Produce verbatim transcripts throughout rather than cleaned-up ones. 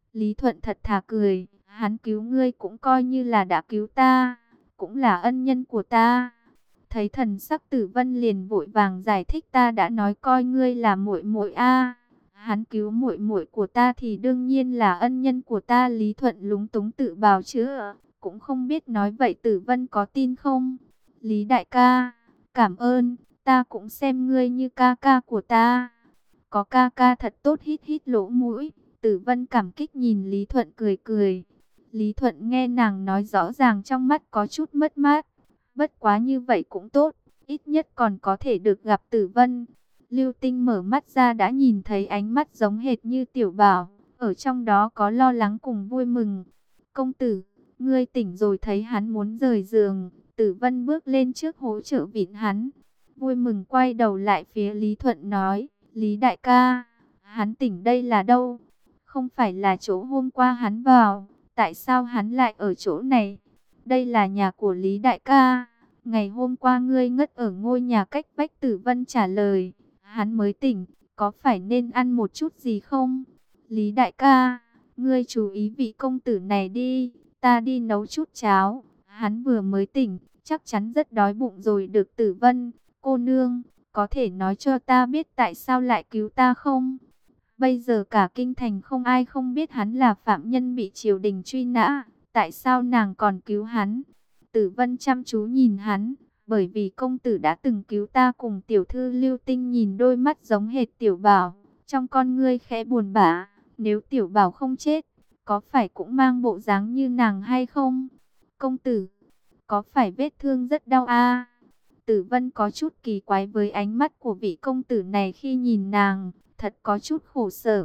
Lý Thuận thật thà cười, hắn cứu ngươi cũng coi như là đã cứu ta, cũng là ân nhân của ta. Thấy thần sắc Tử Vân liền vội vàng giải thích, ta đã nói coi ngươi là muội muội a. Hắn cứu muội muội của ta thì đương nhiên là ân nhân của ta. Lý Thuận lúng túng tự bào chữa, cũng không biết nói vậy Tử Vân có tin không. Lý đại ca, cảm ơn, ta cũng xem ngươi như ca ca của ta. Có ca ca thật tốt, hít hít lỗ mũi. Tử Vân cảm kích nhìn Lý Thuận cười cười. Lý Thuận nghe nàng nói rõ ràng trong mắt có chút mất mát. Bất quá như vậy cũng tốt, ít nhất còn có thể được gặp Tử Vân. Lưu Tinh mở mắt ra đã nhìn thấy ánh mắt giống hệt như Tiểu Bảo, ở trong đó có lo lắng cùng vui mừng. Công tử, ngươi tỉnh rồi. Thấy hắn muốn rời giường, Tử Vân bước lên trước hỗ trợ vịn hắn. Vui mừng quay đầu lại phía Lý Thuận nói, Lý đại ca, hắn tỉnh đây là đâu? Không phải là chỗ hôm qua hắn vào, tại sao hắn lại ở chỗ này? Đây là nhà của Lý đại ca. Ngày hôm qua ngươi ngất ở ngôi nhà cách vách. Tử Vân trả lời. Hắn mới tỉnh, có phải nên ăn một chút gì không? Lý đại ca, ngươi chú ý vị công tử này đi, ta đi nấu chút cháo. Hắn vừa mới tỉnh, chắc chắn rất đói bụng rồi. Được. Tử Vân, cô nương, có thể nói cho ta biết tại sao lại cứu ta không? Bây giờ cả kinh thành không ai không biết hắn là phạm nhân bị triều đình truy nã. Tại sao nàng còn cứu hắn? Tử Vân chăm chú nhìn hắn, bởi vì công tử đã từng cứu ta cùng tiểu thư. Lưu Tinh nhìn đôi mắt giống hệt Tiểu Bảo, trong con ngươi khẽ buồn bã. Nếu Tiểu Bảo không chết, có phải cũng mang bộ dáng như nàng hay không? Công tử, có phải vết thương rất đau a? Tử Vân có chút kỳ quái với ánh mắt của vị công tử này khi nhìn nàng, thật có chút khổ sở.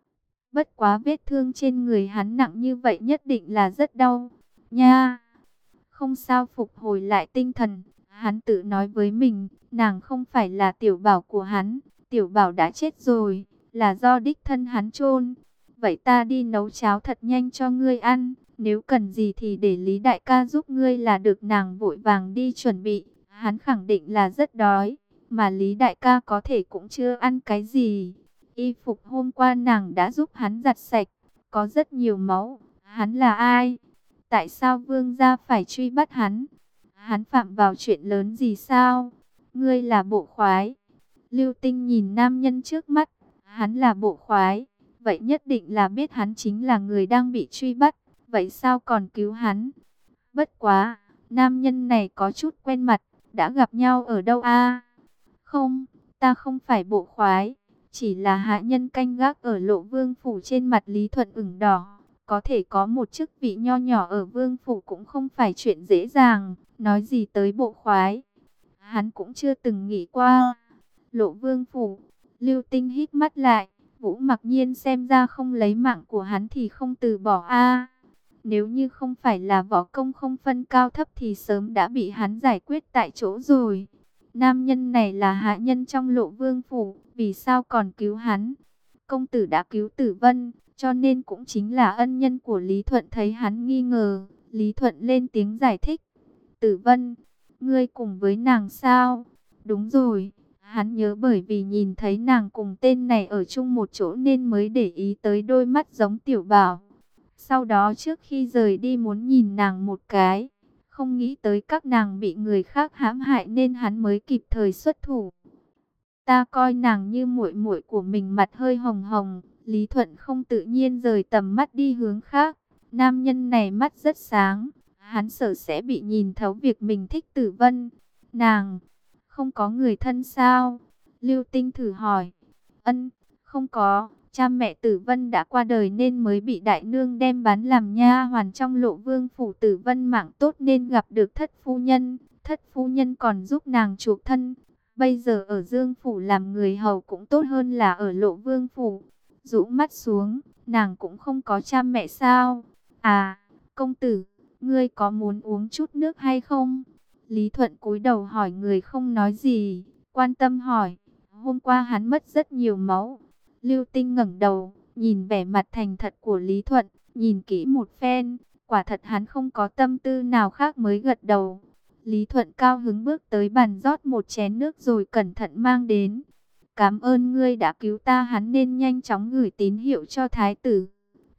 Bất quá vết thương trên người hắn nặng như vậy nhất định là rất đau. Nha! Không sao. Phục hồi lại tinh thần, hắn tự nói với mình, nàng không phải là Tiểu Bảo của hắn. Tiểu Bảo đã chết rồi, là do đích thân hắn chôn. Vậy ta đi nấu cháo thật nhanh cho ngươi ăn, nếu cần gì thì để Lý đại ca giúp ngươi là được. Nàng vội vàng đi chuẩn bị, hắn khẳng định là rất đói, mà Lý đại ca có thể cũng chưa ăn cái gì. Y phục hôm qua nàng đã giúp hắn giặt sạch, có rất nhiều máu. Hắn là ai? Tại sao vương gia phải truy bắt hắn? Hắn phạm vào chuyện lớn gì sao? Ngươi là bộ khoái. Lưu Tinh nhìn nam nhân trước mắt, hắn là bộ khoái, vậy nhất định là biết hắn chính là người đang bị truy bắt, vậy sao còn cứu hắn? Bất quá, nam nhân này có chút quen mặt, đã gặp nhau ở đâu a? Không, ta không phải bộ khoái, chỉ là hạ nhân canh gác ở Lộ Vương phủ. Trên mặt Lý Thuận ửng đỏ, có thể có một chức vị nho nhỏ ở Vương phủ cũng không phải chuyện dễ dàng, nói gì tới bộ khoái. Hắn cũng chưa từng nghĩ qua. Lộ Vương phủ, Lưu Tinh hít mắt lại, Vũ Mặc Nhiên xem ra không lấy mạng của hắn thì không từ bỏ a. Nếu như không phải là võ công không phân cao thấp thì sớm đã bị hắn giải quyết tại chỗ rồi. Nam nhân này là hạ nhân trong Lộ Vương phủ, vì sao còn cứu hắn? Công tử đã cứu Tử Vân, cho nên cũng chính là ân nhân của Lý Thuận. Thấy hắn nghi ngờ, Lý Thuận lên tiếng giải thích. Tử Vân, ngươi cùng với nàng sao? Đúng rồi, hắn nhớ bởi vì nhìn thấy nàng cùng tên này ở chung một chỗ nên mới để ý tới đôi mắt giống Tiểu Bảo. Sau đó trước khi rời đi muốn nhìn nàng một cái, không nghĩ tới các nàng bị người khác hãm hại nên hắn mới kịp thời xuất thủ. Ta coi nàng như muội muội của mình. Mặt hơi hồng hồng, Lý Thuận không tự nhiên rời tầm mắt đi hướng khác. Nam nhân này mắt rất sáng, hắn sợ sẽ bị nhìn thấu việc mình thích Tử Vân. Nàng không có người thân sao? Lưu Tinh thử hỏi. Ân, không có. Cha mẹ Tử Vân đã qua đời nên mới bị đại nương đem bán làm nha hoàn trong Lộ Vương phủ. Tử Vân mạng tốt nên gặp được thất phu nhân. Thất phu nhân còn giúp nàng chuộc thân. Bây giờ ở Dương phủ làm người hầu cũng tốt hơn là ở Lộ Vương phủ. Rũ mắt xuống, nàng cũng không có cha mẹ sao? À, công tử, ngươi có muốn uống chút nước hay không? Lý Thuận cúi đầu hỏi người không nói gì, quan tâm hỏi. Hôm qua hắn mất rất nhiều máu. Lưu Tinh ngẩng đầu, nhìn vẻ mặt thành thật của Lý Thuận, nhìn kỹ một phen, quả thật hắn không có tâm tư nào khác mới gật đầu. Lý Thuận cao hứng bước tới bàn rót một chén nước rồi cẩn thận mang đến. Cảm ơn ngươi đã cứu ta. Hắn nên nhanh chóng gửi tín hiệu cho thái tử.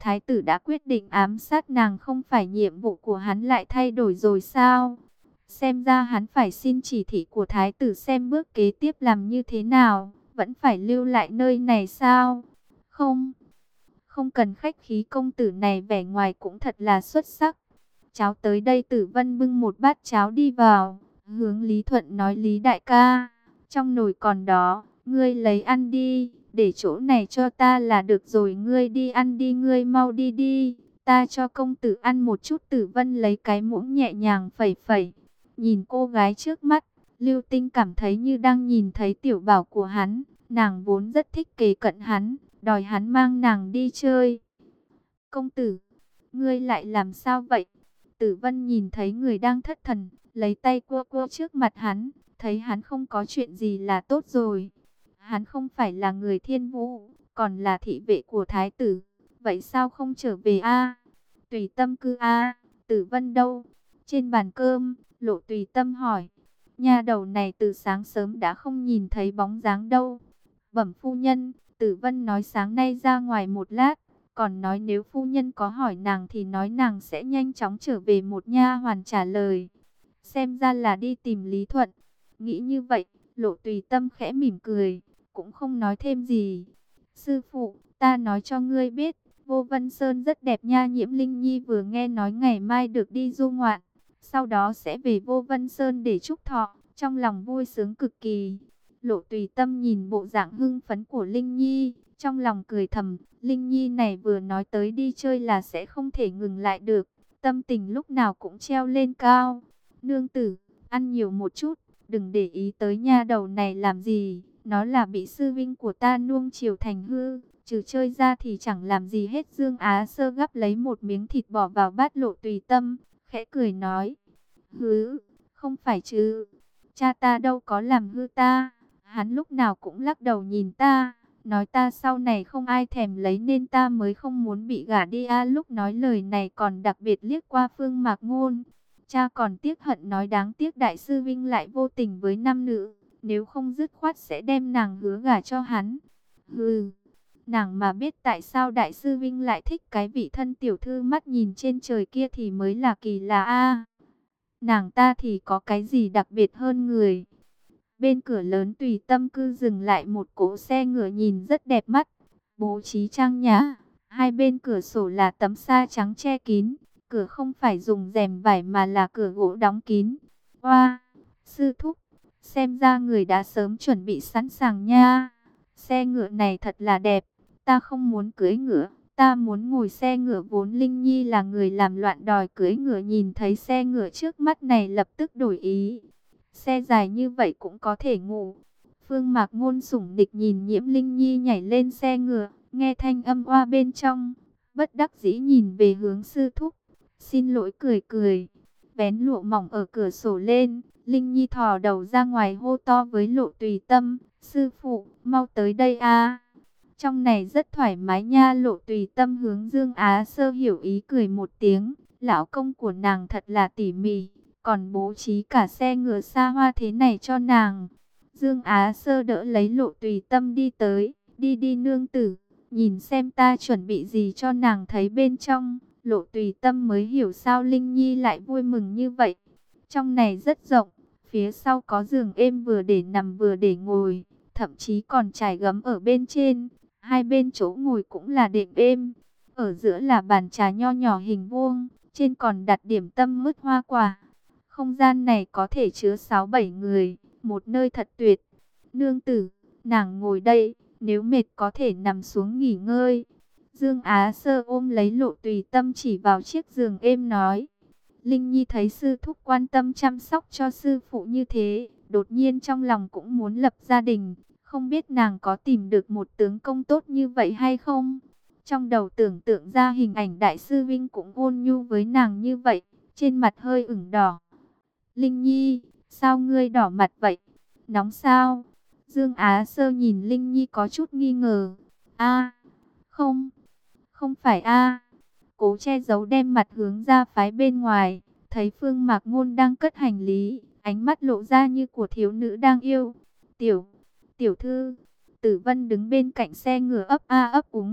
Thái tử đã quyết định ám sát nàng, không phải nhiệm vụ của hắn lại thay đổi rồi sao? Xem ra hắn phải xin chỉ thị của thái tử xem bước kế tiếp làm như thế nào, vẫn phải lưu lại nơi này sao? Không, không cần khách khí, công tử này vẻ ngoài cũng thật là xuất sắc. Cháo tới đây. Tử Vân bưng một bát cháo đi vào, hướng Lý Thuận nói: Lý đại ca, trong nồi còn đó, ngươi lấy ăn đi, để chỗ này cho ta là được rồi, ngươi đi ăn đi, ngươi mau đi đi, ta cho công tử ăn một chút. Tử Vân lấy cái muỗng nhẹ nhàng phẩy phẩy, nhìn cô gái trước mắt, Lưu Tinh cảm thấy như đang nhìn thấy tiểu bảo của hắn, nàng vốn rất thích kề cận hắn, đòi hắn mang nàng đi chơi. Công tử, ngươi lại làm sao vậy? Tử Vân nhìn thấy người đang thất thần, lấy tay cua cua trước mặt hắn, thấy hắn không có chuyện gì là tốt rồi. Hắn không phải là người Thiên Vũ, còn là thị vệ của thái tử, vậy sao không trở về a? Tùy Tâm cư a? Tử Vân đâu? Trên bàn cơm, Lộ Tùy Tâm hỏi. Nha đầu này từ sáng sớm đã không nhìn thấy bóng dáng đâu. Bẩm phu nhân, Tử Vân nói sáng nay ra ngoài một lát, còn nói nếu phu nhân có hỏi nàng thì nói nàng sẽ nhanh chóng trở về. Một nha hoàn trả lời. Xem ra là đi tìm Lý Thuận. Nghĩ như vậy, Lộ Tùy Tâm khẽ mỉm cười, cũng không nói thêm gì. Sư phụ, ta nói cho ngươi biết, Vô Vân Sơn rất đẹp nha. Nhiễm Linh Nhi vừa nghe nói ngày mai được đi du ngoạn, sau đó sẽ về Vô Vân Sơn để chúc thọ, trong lòng vui sướng cực kỳ. Lộ Tùy Tâm nhìn bộ dạng hưng phấn của Linh Nhi, trong lòng cười thầm, Linh Nhi này vừa nói tới đi chơi là sẽ không thể ngừng lại được, tâm tình lúc nào cũng treo lên cao. Nương tử, ăn nhiều một chút, đừng để ý tới nha đầu này làm gì, nó là bị sư vinh của ta nuông chiều thành hư, trừ chơi ra thì chẳng làm gì hết. Dương Á Sơ gắp lấy một miếng thịt bỏ vào bát Lộ Tùy Tâm, khẽ cười nói, hứ, không phải chứ, cha ta đâu có làm hư ta, hắn lúc nào cũng lắc đầu nhìn ta, nói ta sau này không ai thèm lấy nên ta mới không muốn bị gả đi a. Lúc nói lời này còn đặc biệt liếc qua Phương Mạc Ngôn. Cha còn tiếc hận nói đáng tiếc đại sư Vinh lại vô tình với nam nữ, nếu không dứt khoát sẽ đem nàng hứa gả cho hắn. Hừ, nàng mà biết tại sao đại sư Vinh lại thích cái vị thân tiểu thư mắt nhìn trên trời kia thì mới là kỳ lạ a. Nàng ta thì có cái gì đặc biệt hơn người? Bên cửa lớn Tùy Tâm cư dừng lại một cỗ xe ngựa nhìn rất đẹp mắt, bố trí trang nhã. Hai bên cửa sổ là tấm sa trắng che kín, cửa không phải dùng rèm vải mà là cửa gỗ đóng kín. Oa, sư thúc, xem ra người đã sớm chuẩn bị sẵn sàng nha. Xe ngựa này thật là đẹp, ta không muốn cưỡi ngựa, ta muốn ngồi xe ngựa. Vốn Linh Nhi là người làm loạn đòi cưỡi ngựa, nhìn thấy xe ngựa trước mắt này lập tức đổi ý. Xe dài như vậy cũng có thể ngủ. Phương Mạc Ngôn sủng nịch nhìn Nhiễm Linh Nhi nhảy lên xe ngựa, nghe thanh âm oa bên trong, bất đắc dĩ nhìn về hướng sư thúc, xin lỗi cười cười, vén lụa mỏng ở cửa sổ lên. Linh Nhi thò đầu ra ngoài hô to với Lộ Tùy Tâm, sư phụ, mau tới đây a. Trong này rất thoải mái nha. Lộ Tùy Tâm hướng Dương Á Sơ hiểu ý cười một tiếng, lão công của nàng thật là tỉ mỉ, còn bố trí cả xe ngựa xa hoa thế này cho nàng. Dương Á Sơ đỡ lấy Lộ Tùy Tâm đi tới, đi đi nương tử, nhìn xem ta chuẩn bị gì cho nàng. Thấy bên trong, Lộ Tùy Tâm mới hiểu sao Linh Nhi lại vui mừng như vậy. Trong này rất rộng, phía sau có giường êm vừa để nằm vừa để ngồi, thậm chí còn trải gấm ở bên trên. Hai bên chỗ ngồi cũng là đệm êm, ở giữa là bàn trà nho nhỏ hình vuông, trên còn đặt điểm tâm mứt hoa quả. Không gian này có thể chứa sáu bảy người, một nơi thật tuyệt. Nương tử, nàng ngồi đây, nếu mệt có thể nằm xuống nghỉ ngơi. Dương Á Sơ ôm lấy Lộ Tùy Tâm chỉ vào chiếc giường êm nói. Linh Nhi thấy sư thúc quan tâm chăm sóc cho sư phụ như thế, đột nhiên trong lòng cũng muốn lập gia đình. Không biết nàng có tìm được một tướng công tốt như vậy hay không? Trong đầu tưởng tượng ra hình ảnh đại sư Vinh cũng ôn nhu với nàng như vậy, trên mặt hơi ửng đỏ. Linh Nhi, sao ngươi đỏ mặt vậy? Nóng sao? Dương Á Sơ nhìn Linh Nhi có chút nghi ngờ. A, không, không phải a. Cố che giấu đem mặt hướng ra phái bên ngoài, thấy Phương Mạc Ngôn đang cất hành lý, ánh mắt lộ ra như của thiếu nữ đang yêu. Tiểu, tiểu thư, Tử Vân đứng bên cạnh xe ngựa ấp a ấp úng.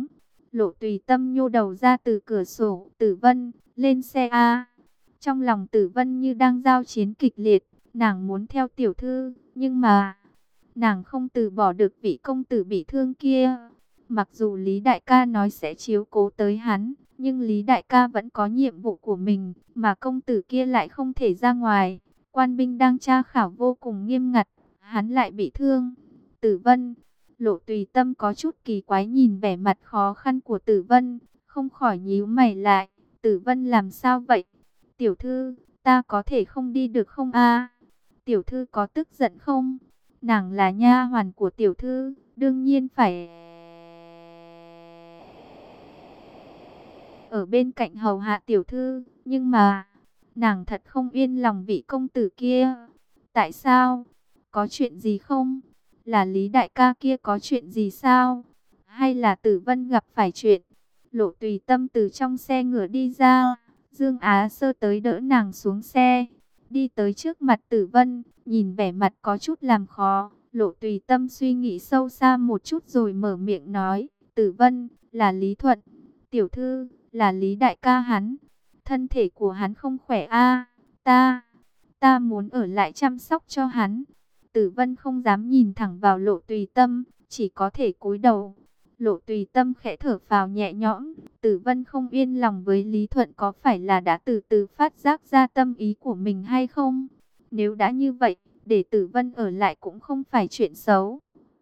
Lộ Tùy Tâm nhô đầu ra từ cửa sổ. Tử Vân, lên xe a. Trong lòng Tử Vân như đang giao chiến kịch liệt. Nàng muốn theo tiểu thư, nhưng mà nàng không từ bỏ được vị công tử bị thương kia. Mặc dù Lý Đại ca nói sẽ chiếu cố tới hắn, nhưng Lý Đại ca vẫn có nhiệm vụ của mình, mà công tử kia lại không thể ra ngoài. Quan binh đang tra khảo vô cùng nghiêm ngặt, hắn lại bị thương. Tử Vân, Lộ Tùy Tâm có chút kỳ quái nhìn vẻ mặt khó khăn của Tử Vân, không khỏi nhíu mày lại. Tử Vân làm sao vậy? Tiểu thư, ta có thể không đi được không a? Tiểu thư có tức giận không? Nàng là nha hoàn của tiểu thư, đương nhiên phải ở bên cạnh hầu hạ tiểu thư, nhưng mà nàng thật không yên lòng vị công tử kia. Tại sao? Có chuyện gì không? Là Lý Đại ca kia có chuyện gì sao? Hay là Tử Vân gặp phải chuyện? Lộ Tùy Tâm từ trong xe ngựa đi ra, Dương Á Sơ tới đỡ nàng xuống xe, đi tới trước mặt Tử Vân, nhìn vẻ mặt có chút làm khó. Lộ Tùy Tâm suy nghĩ sâu xa một chút rồi mở miệng nói, Tử Vân, là Lý Thuận, tiểu thư, là Lý Đại ca hắn, thân thể của hắn không khỏe a, ta, ta muốn ở lại chăm sóc cho hắn. Tử Vân không dám nhìn thẳng vào Lộ Tùy Tâm, chỉ có thể cúi đầu. Lộ Tùy Tâm khẽ thở phào nhẹ nhõm. Tử Vân không yên lòng với Lý Thuận có phải là đã từ từ phát giác ra tâm ý của mình hay không? Nếu đã như vậy, để Tử Vân ở lại cũng không phải chuyện xấu.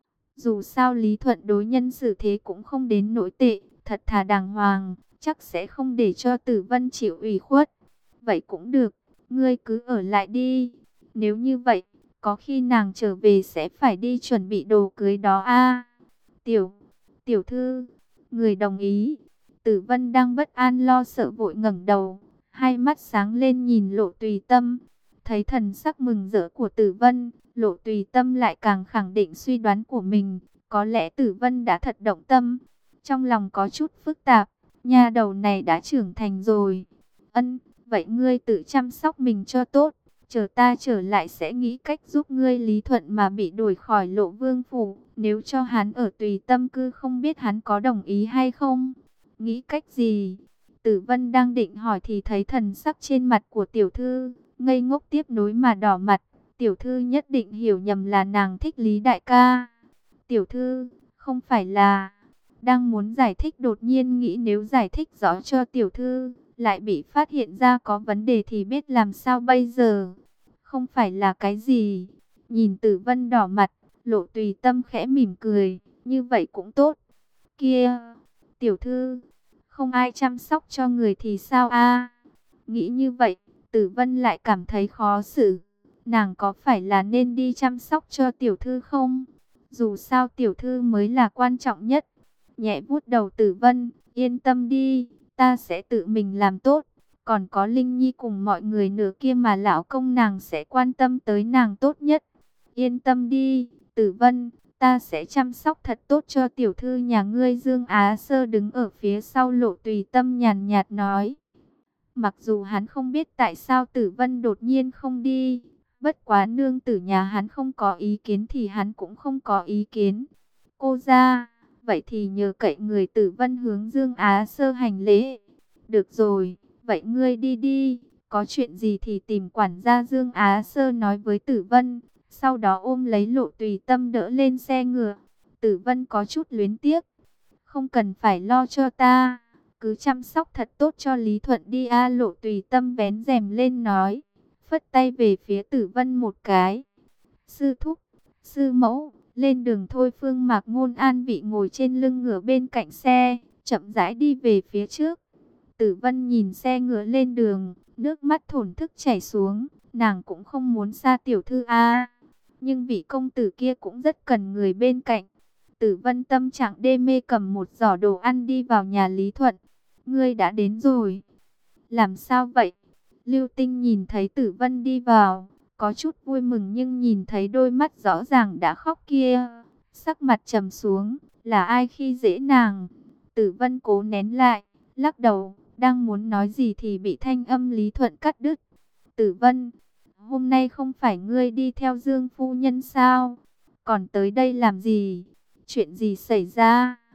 Dù sao Lý Thuận đối nhân xử thế cũng không đến nỗi tệ, thật thà đàng hoàng, chắc sẽ không để cho Tử Vân chịu ủy khuất. Vậy cũng được, ngươi cứ ở lại đi. Nếu như vậy, có khi nàng trở về sẽ phải đi chuẩn bị đồ cưới đó a. Tiểu, tiểu thư, người đồng ý. Tử Vân đang bất an lo sợ vội ngẩng đầu, hai mắt sáng lên nhìn Lộ Tùy Tâm. Thấy thần sắc mừng rỡ của Tử Vân, Lộ Tùy Tâm lại càng khẳng định suy đoán của mình, có lẽ Tử Vân đã thật động tâm. Trong lòng có chút phức tạp, nha đầu này đã trưởng thành rồi. Ân, vậy ngươi tự chăm sóc mình cho tốt, chờ ta trở lại sẽ nghĩ cách giúp ngươi. Lý Thuận mà bị đuổi khỏi Lộ Vương phủ, nếu cho hắn ở Tùy Tâm cư không biết hắn có đồng ý hay không. Nghĩ cách gì? Tử Vân đang định hỏi thì thấy thần sắc trên mặt của tiểu thư ngây ngốc tiếp nối mà đỏ mặt. Tiểu thư nhất định hiểu nhầm là nàng thích Lý Đại ca. Tiểu thư, không phải là... Đang muốn giải thích đột nhiên nghĩ nếu giải thích rõ cho tiểu thư, lại bị phát hiện ra có vấn đề thì biết làm sao bây giờ. Không phải là cái gì. Nhìn Tử Vân đỏ mặt, Lộ Tùy Tâm khẽ mỉm cười, như vậy cũng tốt. Kia, tiểu thư, không ai chăm sóc cho người thì sao a? Nghĩ như vậy, Tử Vân lại cảm thấy khó xử. Nàng có phải là nên đi chăm sóc cho tiểu thư không? Dù sao tiểu thư mới là quan trọng nhất. Nhẹ vuốt đầu Tử Vân, yên tâm đi, ta sẽ tự mình làm tốt. Còn có Linh Nhi cùng mọi người nữa kia mà lão công nàng sẽ quan tâm tới nàng tốt nhất. Yên tâm đi, Tử Vân, ta sẽ chăm sóc thật tốt cho tiểu thư nhà ngươi. Dương Á Sơ đứng ở phía sau Lộ Tùy Tâm nhàn nhạt nói. Mặc dù hắn không biết tại sao Tử Vân đột nhiên không đi, bất quá nương tử nhà hắn không có ý kiến thì hắn cũng không có ý kiến. Cô ra, vậy thì nhờ cậy người. Tử Vân hướng Dương Á Sơ hành lễ. Được rồi, vậy ngươi đi đi, có chuyện gì thì tìm quản gia. Dương Á Sơ nói với Tử Vân, sau đó ôm lấy Lộ Tùy Tâm đỡ lên xe ngựa. Tử Vân có chút luyến tiếc, không cần phải lo cho ta, cứ chăm sóc thật tốt cho Lý Thuận đi a. Lộ Tùy Tâm vén rèm lên nói, phất tay về phía Tử Vân một cái. Sư thúc, sư mẫu, lên đường thôi. Phương Mạc Ngôn an vị ngồi trên lưng ngựa bên cạnh xe, chậm rãi đi về phía trước. Tử Vân nhìn xe ngựa lên đường, nước mắt thổn thức chảy xuống. Nàng cũng không muốn xa tiểu thư a, nhưng vị công tử kia cũng rất cần người bên cạnh. Tử Vân tâm trạng đê mê cầm một giỏ đồ ăn đi vào nhà Lý Thuận. Ngươi đã đến rồi. Làm sao vậy? Lưu Tinh nhìn thấy Tử Vân đi vào, có chút vui mừng nhưng nhìn thấy đôi mắt rõ ràng đã khóc kia, sắc mặt trầm xuống. Là ai khi dễ nàng? Tử Vân cố nén lại, lắc đầu, đang muốn nói gì thì bị thanh âm Lý Thuận cắt đứt. Tử Vân, hôm nay không phải ngươi đi theo Dương phu nhân sao? Còn tới đây làm gì? Chuyện gì xảy ra?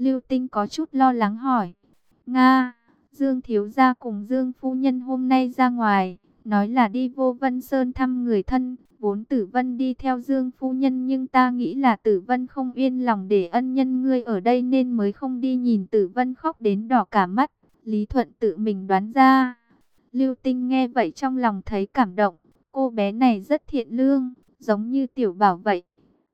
Lưu Tinh có chút lo lắng hỏi. Nga, Dương thiếu gia cùng Dương phu nhân hôm nay ra ngoài, nói là đi Vô Vân Sơn thăm người thân. Vốn Tử Vân đi theo Dương phu nhân, nhưng ta nghĩ là Tử Vân không yên lòng để ân nhân ngươi ở đây nên mới không đi. Nhìn Tử Vân khóc đến đỏ cả mắt, Lý Thuận tự mình đoán ra. Lưu Tinh nghe vậy trong lòng thấy cảm động, cô bé này rất thiện lương, giống như Tiểu Bảo vậy.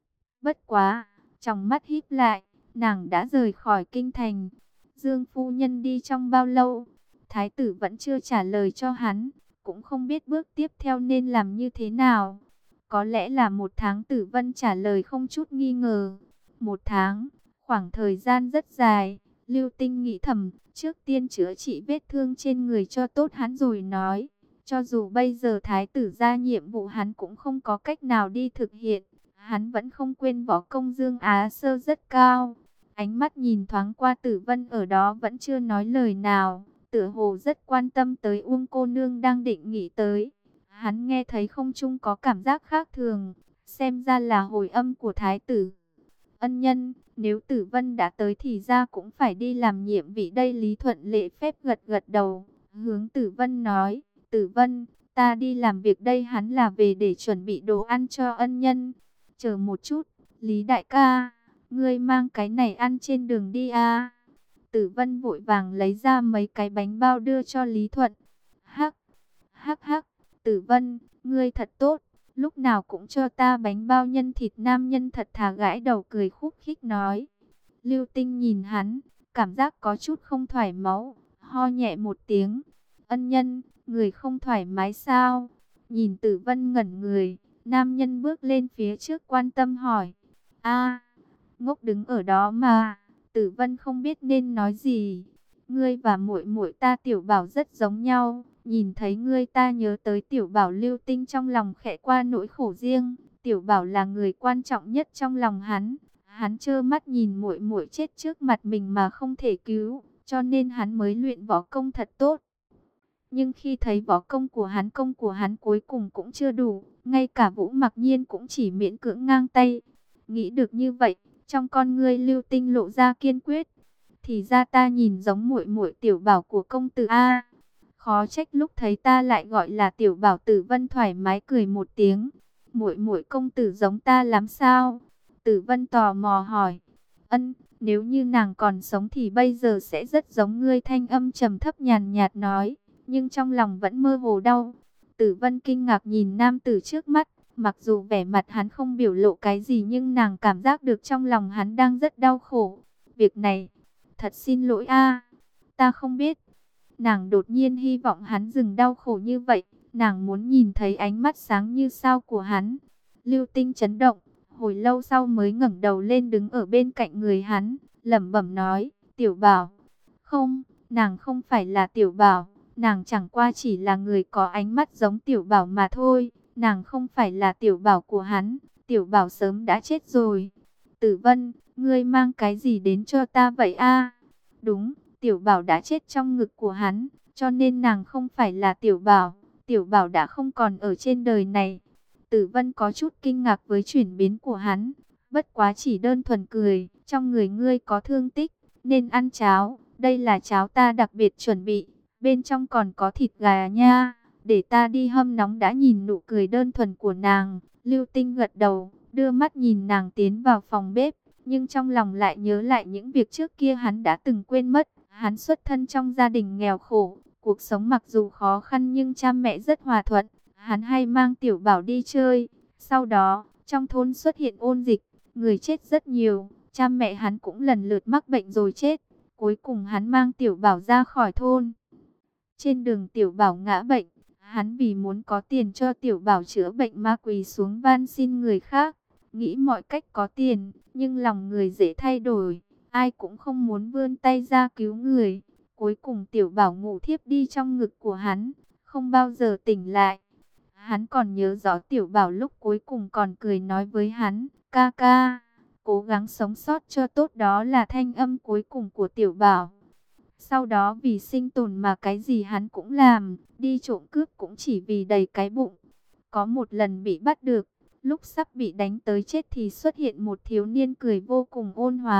Bất quá, trong mắt híp lại, nàng đã rời khỏi kinh thành. Dương phu nhân đi trong bao lâu? Thái tử vẫn chưa trả lời cho hắn, cũng không biết bước tiếp theo nên làm như thế nào. Có lẽ là một tháng. Tử Vân trả lời không chút nghi ngờ. Một tháng, khoảng thời gian rất dài. Lưu Tinh nghĩ thầm, trước tiên chữa trị vết thương trên người cho tốt hắn rồi nói. Cho dù bây giờ thái tử ra nhiệm vụ hắn cũng không có cách nào đi thực hiện. Hắn vẫn không quên võ công Dương Á Sơ rất cao. Ánh mắt nhìn thoáng qua Tử Vân ở đó vẫn chưa nói lời nào, tựa hồ rất quan tâm tới Uông cô nương đang định nghĩ tới. Hắn nghe thấy không trung có cảm giác khác thường, xem ra là hồi âm của thái tử. Ân nhân, nếu Tử Vân đã tới thì ra cũng phải đi làm nhiệm vị đây. Lý Thuận lễ phép gật gật đầu, hướng Tử Vân nói, Tử Vân, ta đi làm việc đây. Hắn là về để chuẩn bị đồ ăn cho ân nhân. Chờ một chút, Lý đại ca, ngươi mang cái này ăn trên đường đi à. Tử Vân vội vàng lấy ra mấy cái bánh bao đưa cho Lý Thuận. Hắc, hắc hắc, Tử Vân, ngươi thật tốt, lúc nào cũng cho ta bánh bao nhân thịt. Nam nhân thật thà gãi đầu cười khúc khích nói. Lưu Tinh nhìn hắn, cảm giác có chút không thoải máu, ho nhẹ một tiếng. Ân nhân, người không thoải mái sao? Nhìn Tử Vân ngẩn người, nam nhân bước lên phía trước quan tâm hỏi. A, ngốc đứng ở đó mà. Tử Vân không biết nên nói gì. Ngươi và muội muội ta Tiểu Bảo rất giống nhau. Nhìn thấy ngươi ta nhớ tới Tiểu Bảo. Lưu Tinh trong lòng khẽ qua nỗi khổ riêng. Tiểu Bảo là người quan trọng nhất trong lòng hắn. Hắn trơ mắt nhìn muội muội chết trước mặt mình mà không thể cứu, cho nên hắn mới luyện võ công thật tốt. Nhưng khi thấy võ công của hắn, công của hắn cuối cùng cũng chưa đủ, ngay cả Vũ Mặc Nhiên cũng chỉ miễn cưỡng ngang tay. Nghĩ được như vậy, trong con ngươi Lưu Tinh lộ ra kiên quyết. Thì ra ta nhìn giống muội muội Tiểu Bảo của công tử a. Khó trách lúc thấy ta lại gọi là Tiểu Bảo. Tử Vân thoải mái cười một tiếng. Muội muội công tử giống ta lắm sao? Tử Vân tò mò hỏi. Ân, nếu như nàng còn sống thì bây giờ sẽ rất giống ngươi. Thanh âm trầm thấp nhàn nhạt nói, nhưng trong lòng vẫn mơ hồ đau. Tử Vân kinh ngạc nhìn nam tử trước mắt. Mặc dù vẻ mặt hắn không biểu lộ cái gì, nhưng nàng cảm giác được trong lòng hắn đang rất đau khổ. Việc này, thật xin lỗi a, ta không biết. Nàng đột nhiên hy vọng hắn dừng đau khổ như vậy. Nàng muốn nhìn thấy ánh mắt sáng như sao của hắn. Lưu Tinh chấn động, hồi lâu sau mới ngẩng đầu lên đứng ở bên cạnh người hắn, lẩm bẩm nói, Tiểu Bảo. Không, nàng không phải là Tiểu Bảo. Nàng chẳng qua chỉ là người có ánh mắt giống Tiểu Bảo mà thôi. Nàng không phải là Tiểu Bảo của hắn. Tiểu Bảo sớm đã chết rồi. Tử Vân, ngươi mang cái gì đến cho ta vậy a? Đúng, Tiểu Bảo đã chết trong ngực của hắn, cho nên nàng không phải là Tiểu Bảo. Tiểu Bảo đã không còn ở trên đời này. Tử Vân có chút kinh ngạc với chuyển biến của hắn, bất quá chỉ đơn thuần cười. Trong người ngươi có thương tích, nên ăn cháo. Đây là cháo ta đặc biệt chuẩn bị, bên trong còn có thịt gà nha. Để ta đi hâm nóng đã. Nhìn nụ cười đơn thuần của nàng, Lưu Tinh gật đầu, đưa mắt nhìn nàng tiến vào phòng bếp. Nhưng trong lòng lại nhớ lại những việc trước kia hắn đã từng quên mất. Hắn xuất thân trong gia đình nghèo khổ, cuộc sống mặc dù khó khăn nhưng cha mẹ rất hòa thuận. Hắn hay mang Tiểu Bảo đi chơi. Sau đó, trong thôn xuất hiện ôn dịch, người chết rất nhiều. Cha mẹ hắn cũng lần lượt mắc bệnh rồi chết. Cuối cùng hắn mang Tiểu Bảo ra khỏi thôn. Trên đường Tiểu Bảo ngã bệnh. Hắn vì muốn có tiền cho Tiểu Bảo chữa bệnh ma quỳ xuống van xin người khác. Nghĩ mọi cách có tiền, nhưng lòng người dễ thay đổi. Ai cũng không muốn vươn tay ra cứu người. Cuối cùng Tiểu Bảo ngủ thiếp đi trong ngực của hắn, không bao giờ tỉnh lại. Hắn còn nhớ rõ Tiểu Bảo lúc cuối cùng còn cười nói với hắn, ca ca, cố gắng sống sót cho tốt. Đó là thanh âm cuối cùng của Tiểu Bảo. Sau đó vì sinh tồn mà cái gì hắn cũng làm, đi trộm cướp cũng chỉ vì đầy cái bụng. Có một lần bị bắt được, lúc sắp bị đánh tới chết thì xuất hiện một thiếu niên cười vô cùng ôn hòa.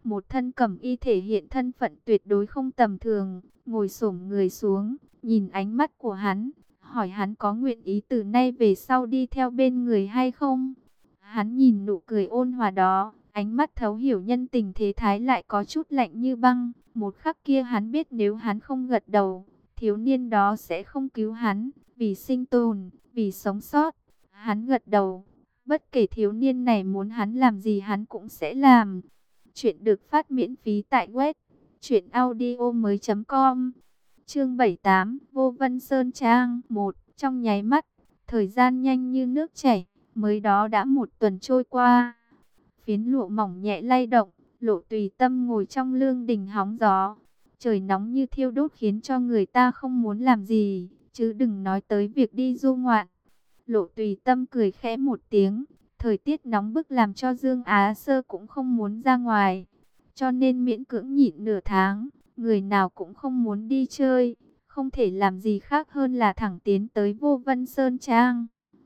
một thân cẩm y thể hiện thân phận tuyệt đối không tầm thường, ngồi xổm người xuống, nhìn ánh mắt của hắn, hỏi hắn có nguyện ý từ nay về sau đi theo bên người hay không. Hắn nhìn nụ cười ôn hòa đó, ánh mắt thấu hiểu nhân tình thế thái lại có chút lạnh như băng. Một khắc kia hắn biết nếu hắn không gật đầu, thiếu niên đó sẽ không cứu hắn. Vì sinh tồn, vì sống sót, hắn gật đầu. Bất kể thiếu niên này muốn hắn làm gì hắn cũng sẽ làm. Chuyện được phát miễn phí tại web truyện audio mới chấm com. Chương bảy mươi tám, Vô Vân Sơn Trang một. Trong nháy mắt, thời gian nhanh như nước chảy, mới đó đã một tuần trôi qua. Phiến lụa mỏng nhẹ lay động, Lộ Tùy Tâm ngồi trong lương đình hóng gió. Trời nóng như thiêu đốt khiến cho người ta không muốn làm gì, chứ đừng nói tới việc đi du ngoạn. Lộ Tùy Tâm cười khẽ một tiếng, thời tiết nóng bức làm cho Dương Á Sơ cũng không muốn ra ngoài, cho nên miễn cưỡng nhịn nửa tháng, người nào cũng không muốn đi chơi, không thể làm gì khác hơn là thẳng tiến tới Vô Vân Sơn Trang.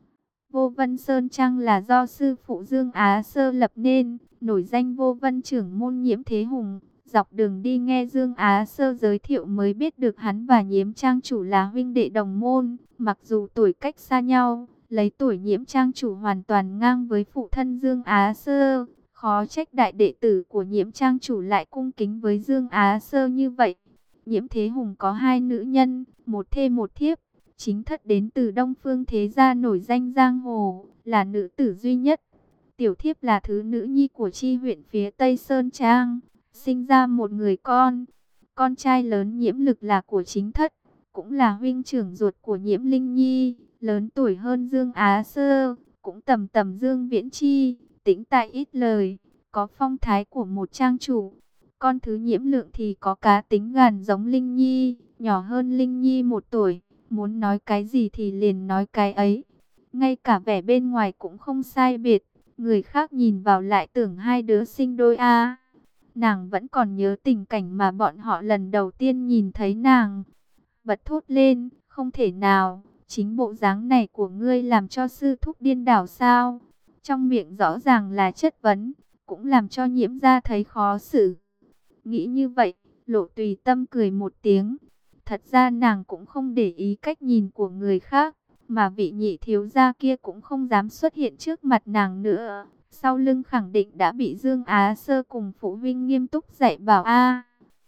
Vô Vân Sơn Trang là do sư phụ Dương Á Sơ lập nên, nổi danh Vô Vân trưởng môn Nhiễm Thế Hùng. Dọc đường đi nghe Dương Á Sơ giới thiệu mới biết được hắn và Nhiễm Trang chủ là huynh đệ đồng môn, mặc dù tuổi cách xa nhau, lấy tuổi Nhiễm Trang chủ hoàn toàn ngang với phụ thân Dương Á Sơ, khó trách đại đệ tử của Nhiễm Trang chủ lại cung kính với Dương Á Sơ như vậy. Nhiễm Thế Hùng có hai nữ nhân, một thê một thiếp, chính thất đến từ Đông Phương thế gia nổi danh giang hồ, là nữ tử duy nhất. Tiểu thiếp là thứ nữ nhi của chi huyện phía Tây Sơn Trang, sinh ra một người con. Con trai lớn Nhiễm Lực là của chính thất, cũng là huynh trưởng ruột của Nhiễm Linh Nhi, lớn tuổi hơn Dương Á Sơ, cũng tầm tầm Dương Viễn Chi, tĩnh tại ít lời, có phong thái của một trang chủ. Con thứ Nhiễm Lượng thì có cá tính gàn giống Linh Nhi, nhỏ hơn Linh Nhi một tuổi, muốn nói cái gì thì liền nói cái ấy. Ngay cả vẻ bên ngoài cũng không sai biệt, người khác nhìn vào lại tưởng hai đứa sinh đôi a. Nàng vẫn còn nhớ tình cảnh mà bọn họ lần đầu tiên nhìn thấy nàng. Bật thốt lên, không thể nào, chính bộ dáng này của ngươi làm cho sư thúc điên đảo sao? Trong miệng rõ ràng là chất vấn, cũng làm cho Nhiễm gia thấy khó xử. Nghĩ như vậy, Lộ Tùy Tâm cười một tiếng. Thật ra nàng cũng không để ý cách nhìn của người khác, mà vị nhị thiếu gia kia cũng không dám xuất hiện trước mặt nàng nữa. Sau lưng khẳng định đã bị Dương Á Sơ cùng phụ huynh nghiêm túc dạy bảo a.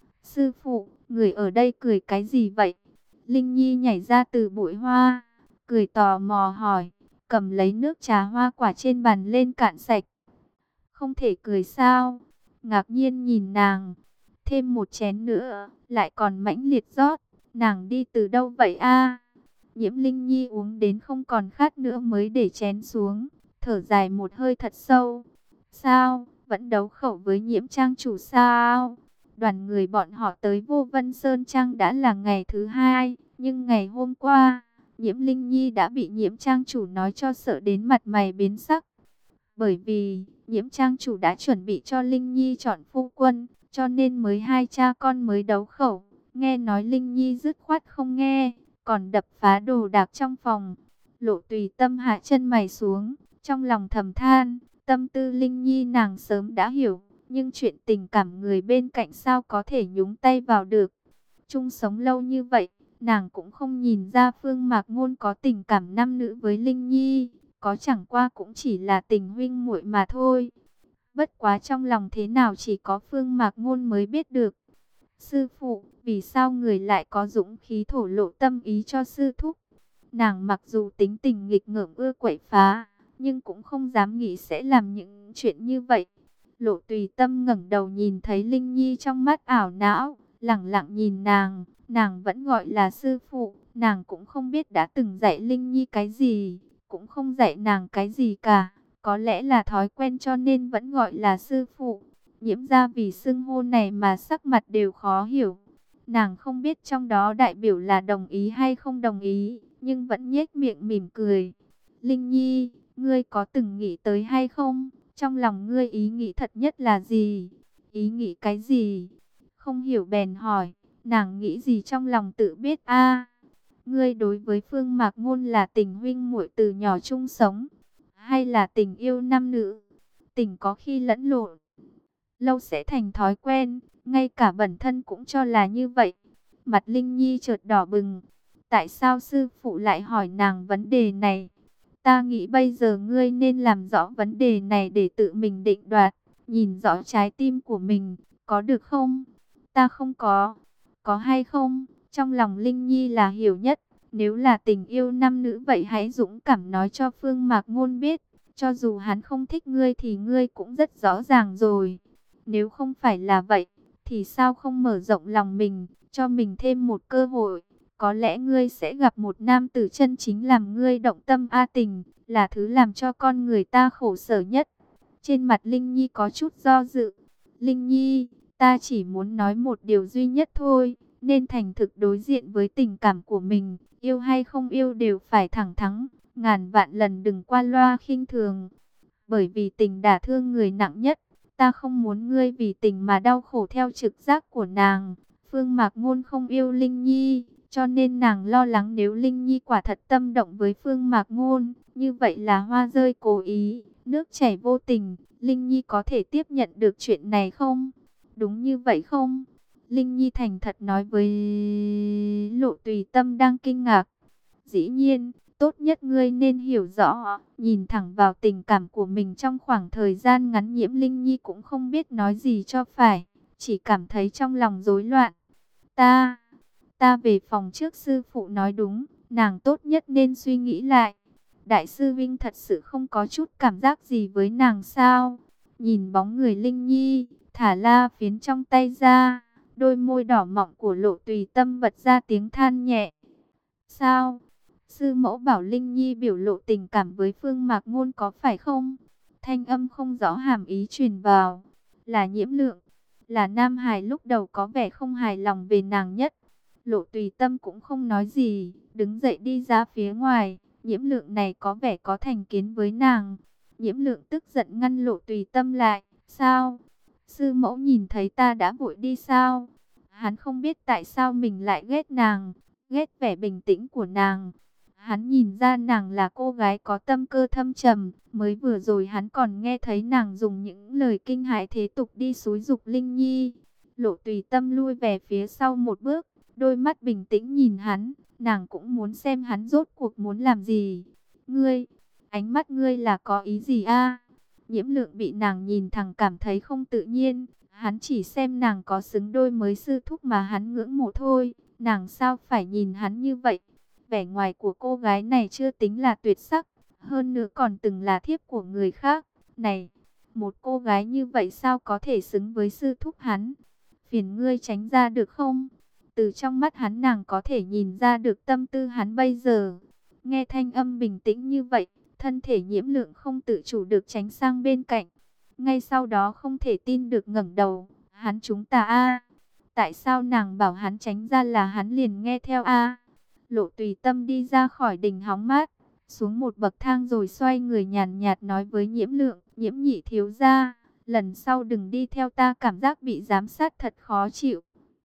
Sư phụ, người ở đây cười cái gì vậy? Linh Nhi nhảy ra từ bụi hoa, cười tò mò hỏi, cầm lấy nước trà hoa quả trên bàn lên cạn sạch. Không thể cười sao? Ngạc nhiên nhìn nàng, thêm một chén nữa, lại còn mãnh liệt rót. Nàng đi từ đâu vậy a? Nhiễm Linh Nhi uống đến không còn khát nữa mới để chén xuống, thở dài một hơi thật sâu. Sao, vẫn đấu khẩu với Nhiễm Trang chủ sao? Đoàn người bọn họ tới Vô Vân Sơn Trang đã là ngày thứ hai, nhưng ngày hôm qua, Nhiễm Linh Nhi đã bị Nhiễm Trang chủ nói cho sợ đến mặt mày biến sắc. Bởi vì, Nhiễm Trang chủ đã chuẩn bị cho Linh Nhi chọn phu quân, cho nên mới hai cha con mới đấu khẩu. Nghe nói Linh Nhi dứt khoát không nghe, còn đập phá đồ đạc trong phòng. Lộ Tùy Tâm hạ chân mày xuống, trong lòng thầm than, tâm tư Linh Nhi nàng sớm đã hiểu, nhưng chuyện tình cảm người bên cạnh sao có thể nhúng tay vào được. Chung sống lâu như vậy, nàng cũng không nhìn ra Phương Mạc Ngôn có tình cảm nam nữ với Linh Nhi, có chẳng qua cũng chỉ là tình huynh muội mà thôi. Bất quá trong lòng thế nào chỉ có Phương Mạc Ngôn mới biết được. Sư phụ, vì sao người lại có dũng khí thổ lộ tâm ý cho sư thúc? Nàng mặc dù tính tình nghịch ngợm ưa quậy phá, nhưng cũng không dám nghĩ sẽ làm những chuyện như vậy. Lộ Tùy Tâm ngẩng đầu nhìn thấy Linh Nhi trong mắt ảo não, lẳng lặng nhìn nàng, nàng vẫn gọi là sư phụ, nàng cũng không biết đã từng dạy Linh Nhi cái gì, cũng không dạy nàng cái gì cả, có lẽ là thói quen cho nên vẫn gọi là sư phụ. Nhiễm gia vì xưng hô này mà sắc mặt đều khó hiểu. Nàng không biết trong đó đại biểu là đồng ý hay không đồng ý, nhưng vẫn nhếch miệng mỉm cười. Linh Nhi, ngươi có từng nghĩ tới hay không? Trong lòng ngươi ý nghĩ thật nhất là gì? Ý nghĩ cái gì? Không hiểu bèn hỏi, nàng nghĩ gì trong lòng tự biết a. Ngươi đối với Phương Mạc Ngôn là tình huynh muội từ nhỏ chung sống, hay là tình yêu nam nữ? Tình có khi lẫn lộn. lâu sẽ thành thói quen, ngay cả bản thân cũng cho là như vậy. Mặt Linh Nhi chợt đỏ bừng. Tại sao sư phụ lại hỏi nàng vấn đề này? Ta nghĩ bây giờ ngươi nên làm rõ vấn đề này để tự mình định đoạt, nhìn rõ trái tim của mình, có được không? Ta không có. Có hay không? Trong lòng Linh Nhi là hiểu nhất. Nếu là tình yêu nam nữ vậy hãy dũng cảm nói cho Phương Mạc Ngôn biết. Cho dù hắn không thích ngươi thì ngươi cũng rất rõ ràng rồi. Nếu không phải là vậy, thì sao không mở rộng lòng mình, cho mình thêm một cơ hội? Có lẽ ngươi sẽ gặp một nam tử chân chính làm ngươi động tâm a tình, là thứ làm cho con người ta khổ sở nhất. Trên mặt Linh Nhi có chút do dự. Linh Nhi, ta chỉ muốn nói một điều duy nhất thôi, nên thành thực đối diện với tình cảm của mình, yêu hay không yêu đều phải thẳng thắn, ngàn vạn lần đừng qua loa khinh thường. Bởi vì tình đả thương người nặng nhất, ta không muốn ngươi vì tình mà đau khổ theo trực giác của nàng. Phương Mạc Ngôn không yêu Linh Nhi, cho nên nàng lo lắng nếu Linh Nhi quả thật tâm động với Phương Mạc Ngôn, như vậy là hoa rơi cố ý, nước chảy vô tình. Linh Nhi có thể tiếp nhận được chuyện này không? Đúng như vậy không? Linh Nhi thành thật nói với Lộ Tùy Tâm đang kinh ngạc. Dĩ nhiên, tốt nhất ngươi nên hiểu rõ, nhìn thẳng vào tình cảm của mình trong khoảng thời gian ngắn. Nhiễm Linh Nhi cũng không biết nói gì cho phải, chỉ cảm thấy trong lòng rối loạn. Ta, ta về phòng trước, sư phụ nói đúng, nàng tốt nhất nên suy nghĩ lại. Đại sư Vinh thật sự không có chút cảm giác gì với nàng sao? Nhìn bóng người Linh Nhi, thả la phiến trong tay ra, đôi môi đỏ mọng của Lộ Tùy Tâm bật ra tiếng than nhẹ. Sao? Sư mẫu bảo Linh Nhi biểu lộ tình cảm với Phương Mạc Ngôn có phải không? Thanh âm không rõ hàm ý truyền vào. Là Nhiễm Lượng, là Nam Hải lúc đầu có vẻ không hài lòng về nàng nhất. Lộ Tùy Tâm cũng không nói gì, đứng dậy đi ra phía ngoài. Nhiễm Lượng này có vẻ có thành kiến với nàng. Nhiễm Lượng tức giận ngăn Lộ Tùy Tâm lại. Sao? Sư mẫu nhìn thấy ta đã vội đi sao? Hắn không biết tại sao mình lại ghét nàng, ghét vẻ bình tĩnh của nàng. Hắn nhìn ra nàng là cô gái có tâm cơ thâm trầm, mới vừa rồi hắn còn nghe thấy nàng dùng những lời kinh hãi thế tục đi xúi giục Linh Nhi. Lộ Tùy Tâm lui về phía sau một bước, đôi mắt bình tĩnh nhìn hắn, nàng cũng muốn xem hắn rốt cuộc muốn làm gì. Ngươi, ánh mắt ngươi là có ý gì a? Nhiễm Lượng bị nàng nhìn thẳng cảm thấy không tự nhiên, hắn chỉ xem nàng có xứng đôi mới sư thúc mà hắn ngưỡng mộ thôi, nàng sao phải nhìn hắn như vậy? Vẻ ngoài của cô gái này chưa tính là tuyệt sắc, hơn nữa còn từng là thiếp của người khác. Này, một cô gái như vậy sao có thể xứng với sư thúc hắn? Phiền ngươi tránh ra được không? Từ trong mắt hắn nàng có thể nhìn ra được tâm tư hắn bây giờ. Nghe thanh âm bình tĩnh như vậy, thân thể Nhiễm Lượng không tự chủ được tránh sang bên cạnh. Ngay sau đó không thể tin được ngẩng đầu, hắn chúng ta a? Tại sao nàng bảo hắn tránh ra là hắn liền nghe theo a? Lộ Tùy Tâm đi ra khỏi đình hóng mát, xuống một bậc thang rồi xoay người nhàn nhạt nói với Nhiễm Lượng, Nhiễm nhị thiếu gia, lần sau đừng đi theo ta, cảm giác bị giám sát thật khó chịu.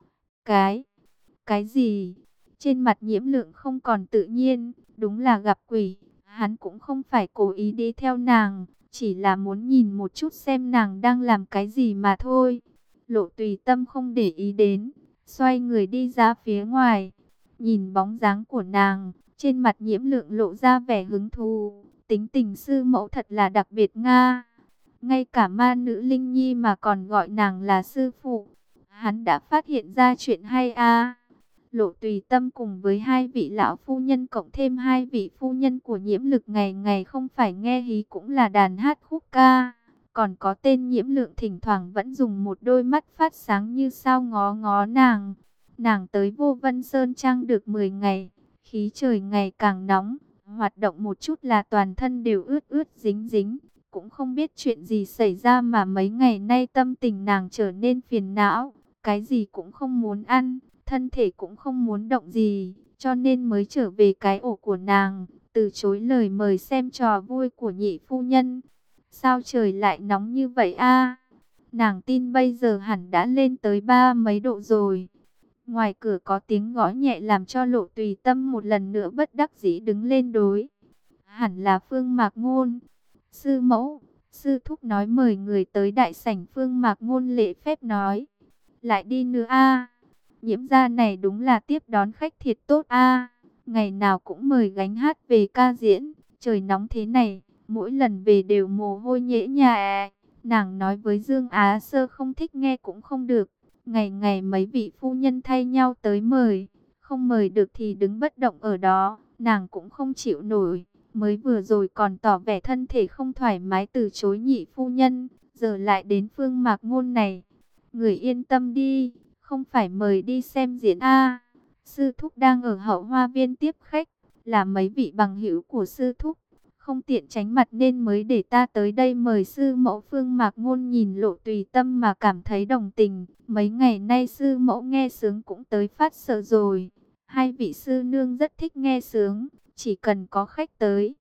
Cái, cái gì? Trên mặt Nhiễm Lượng không còn tự nhiên, đúng là gặp quỷ, hắn cũng không phải cố ý đi theo nàng, chỉ là muốn nhìn một chút xem nàng đang làm cái gì mà thôi. Lộ Tùy Tâm không để ý đến, xoay người đi ra phía ngoài. Nhìn bóng dáng của nàng, trên mặt Nhiễm Lượng lộ ra vẻ hứng thú. Tính tình sư mẫu thật là đặc biệt nga. Ngay cả ma nữ Linh Nhi mà còn gọi nàng là sư phụ. Hắn đã phát hiện ra chuyện hay a. Lộ Tùy Tâm cùng với hai vị lão phu nhân cộng thêm hai vị phu nhân của Nhiễm Lực ngày ngày không phải nghe hí cũng là đàn hát khúc ca. Còn có tên Nhiễm Lượng thỉnh thoảng vẫn dùng một đôi mắt phát sáng như sao ngó ngó nàng. Nàng tới Vô Vân Sơn Trang được mười ngày, khí trời ngày càng nóng, hoạt động một chút là toàn thân đều ướt ướt dính dính. Cũng không biết chuyện gì xảy ra mà mấy ngày nay tâm tình nàng trở nên phiền não, cái gì cũng không muốn ăn, thân thể cũng không muốn động gì, cho nên mới trở về cái ổ của nàng, từ chối lời mời xem trò vui của nhị phu nhân. Sao trời lại nóng như vậy a? Nàng tin bây giờ hẳn đã lên tới ba mấy độ rồi. Ngoài cửa có tiếng gõ nhẹ làm cho Lộ Tùy Tâm một lần nữa bất đắc dĩ đứng lên đối. Hẳn là Phương Mạc Ngôn. Sư mẫu, Sư thúc nói mời người tới đại sảnh. Phương Mạc Ngôn lễ phép nói, lại đi nữa a. Nhiễm gia này đúng là tiếp đón khách thiệt tốt a. Ngày nào cũng mời gánh hát về ca diễn. Trời nóng thế này, mỗi lần về đều mồ hôi nhễ nhại. Nàng nói với Dương Á Sơ không thích nghe cũng không được. Ngày ngày mấy vị phu nhân thay nhau tới mời. Không mời được thì đứng bất động ở đó. Nàng cũng không chịu nổi. Mới vừa rồi còn tỏ vẻ thân thể không thoải mái từ chối nhị phu nhân. Giờ lại đến Phương Mạc Ngôn này. Người yên tâm đi, không phải mời đi xem diễn a. Sư thúc đang ở hậu hoa viên tiếp khách, là mấy vị bằng hữu của sư thúc, không tiện tránh mặt nên mới để ta tới đây mời sư mẫu. Phương Mạc Ngôn nhìn Lộ Tùy Tâm mà cảm thấy đồng tình. Mấy ngày nay sư mẫu nghe sướng cũng tới phát sợ rồi. Hai vị sư nương rất thích nghe sướng, chỉ cần có khách tới.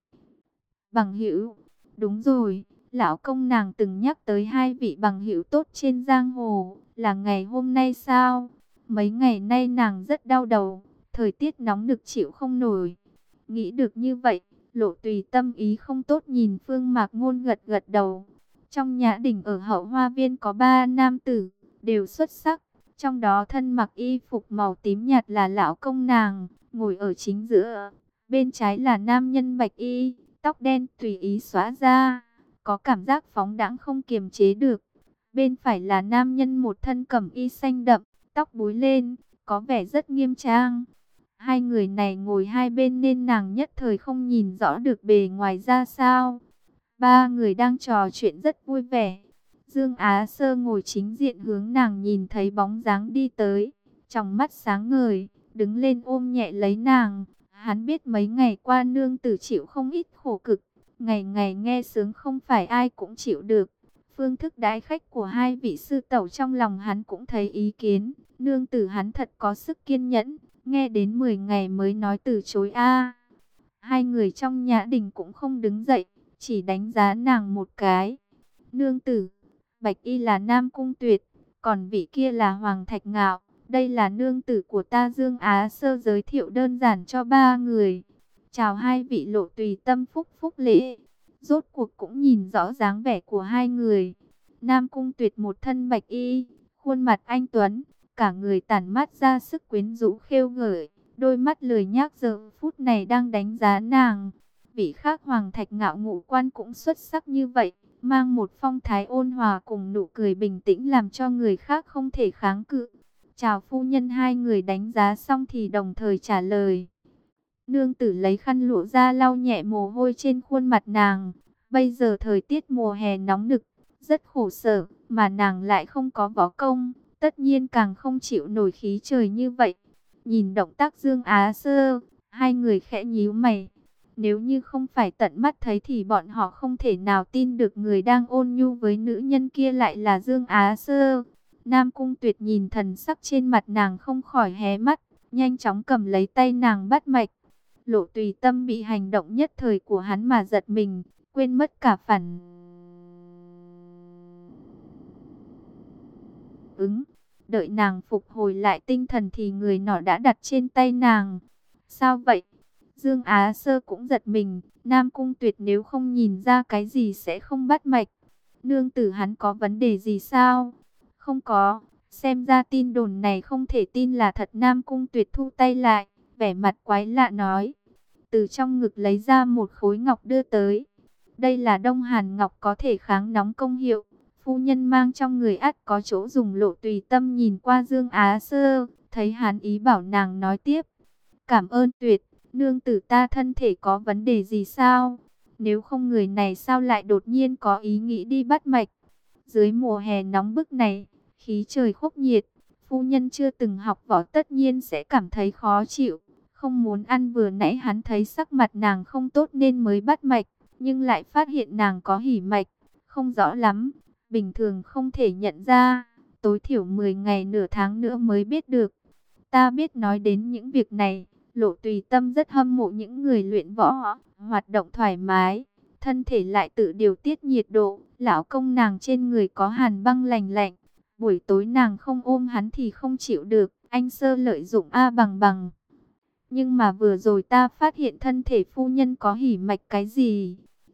Bằng hữu, đúng rồi, lão công nàng từng nhắc tới hai vị bằng hữu tốt trên giang hồ, là ngày hôm nay sao? Mấy ngày nay nàng rất đau đầu, thời tiết nóng nực chịu không nổi. Nghĩ được như vậy, Lộ Tùy Tâm ý không tốt nhìn Phương Mạc Ngôn gật gật đầu. Trong nhã đình ở hậu hoa viên có ba nam tử, đều xuất sắc. Trong đó thân mặc y phục màu tím nhạt là lão công nàng, ngồi ở chính giữa. Bên trái là nam nhân bạch y, tóc đen tùy ý xóa ra, có cảm giác phóng đãng không kiềm chế được. Bên phải là nam nhân một thân cẩm y xanh đậm, tóc búi lên, có vẻ rất nghiêm trang. Hai người này ngồi hai bên nên nàng nhất thời không nhìn rõ được bề ngoài ra sao. Ba người đang trò chuyện rất vui vẻ. Dương Á Sơ ngồi chính diện hướng nàng nhìn thấy bóng dáng đi tới, trong mắt sáng ngời, đứng lên ôm nhẹ lấy nàng. Hắn biết mấy ngày qua nương tử chịu không ít khổ cực, ngày ngày nghe sướng không phải ai cũng chịu được. Phương thức đãi khách của hai vị sư tẩu trong lòng hắn cũng thấy ý kiến. Nương tử hắn thật có sức kiên nhẫn, nghe đến mười ngày mới nói từ chối a. Hai người trong nhã đình cũng không đứng dậy, chỉ đánh giá nàng một cái. Nương tử, Bạch Y là Nam Cung Tuyệt, còn vị kia là Hoàng Thạch Ngạo. Đây là nương tử của ta. Dương Á Sơ giới thiệu đơn giản cho ba người. Chào hai vị. Lộ Tùy Tâm phúc phúc lễ. Rốt cuộc cũng nhìn rõ dáng vẻ của hai người. Nam Cung Tuyệt một thân bạch y, khuôn mặt anh tuấn, cả người tản mát ra sức quyến rũ khêu gợi. Đôi mắt lười nhác giờ phút này đang đánh giá nàng. Vị khác Hoàng Thạch Ngạo ngũ quan cũng xuất sắc như vậy, mang một phong thái ôn hòa cùng nụ cười bình tĩnh làm cho người khác không thể kháng cự. Chào phu nhân. Hai người đánh giá xong thì đồng thời trả lời. Nương tử lấy khăn lụa ra lau nhẹ mồ hôi trên khuôn mặt nàng. Bây giờ thời tiết mùa hè nóng nực, rất khổ sở, mà nàng lại không có võ công, tất nhiên càng không chịu nổi khí trời như vậy. Nhìn động tác Dương Á Sơ, hai người khẽ nhíu mày. Nếu như không phải tận mắt thấy thì bọn họ không thể nào tin được người đang ôn nhu với nữ nhân kia lại là Dương Á Sơ. Nam Cung Tuyệt nhìn thần sắc trên mặt nàng không khỏi hé mắt, nhanh chóng cầm lấy tay nàng bắt mạch. Lộ Tùy Tâm bị hành động nhất thời của hắn mà giật mình, quên mất cả phản ứng. Đợi nàng phục hồi lại tinh thần thì người nọ đã đặt trên tay nàng. Sao vậy? Dương Á Sơ cũng giật mình. Nam Cung Tuyệt nếu không nhìn ra cái gì sẽ không bắt mạch. Nương tử hắn có vấn đề gì sao? Không có, xem ra tin đồn này không thể tin là thật. Nam Cung Tuyệt thu tay lại, vẻ mặt quái lạ nói. Từ trong ngực lấy ra một khối ngọc đưa tới. Đây là Đông Hàn Ngọc, có thể kháng nóng công hiệu. Phu nhân mang trong người ắt có chỗ dùng. Lộ Tùy Tâm nhìn qua Dương Á Sơ, thấy hắn ý bảo nàng nói tiếp. Cảm ơn Tuyệt, nương tử ta thân thể có vấn đề gì sao? Nếu không người này sao lại đột nhiên có ý nghĩ đi bắt mạch? Dưới mùa hè nóng bức này, khí trời khốc nhiệt, phu nhân chưa từng học võ tất nhiên sẽ cảm thấy khó chịu. Không muốn ăn. Vừa nãy hắn thấy sắc mặt nàng không tốt nên mới bắt mạch, nhưng lại phát hiện nàng có hỉ mạch, không rõ lắm, bình thường không thể nhận ra, tối thiểu mười ngày nửa tháng nữa mới biết được. Ta biết. Nói đến những việc này, Lộ Tùy Tâm rất hâm mộ những người luyện võ, hoạt động thoải mái, thân thể lại tự điều tiết nhiệt độ. Lão công nàng trên người có hàn băng lành lạnh, buổi tối nàng không ôm hắn thì không chịu được. Anh Sơ lợi dụng A Bằng Bằng. Nhưng mà vừa rồi ta phát hiện thân thể phu nhân có hỉ mạch cái gì?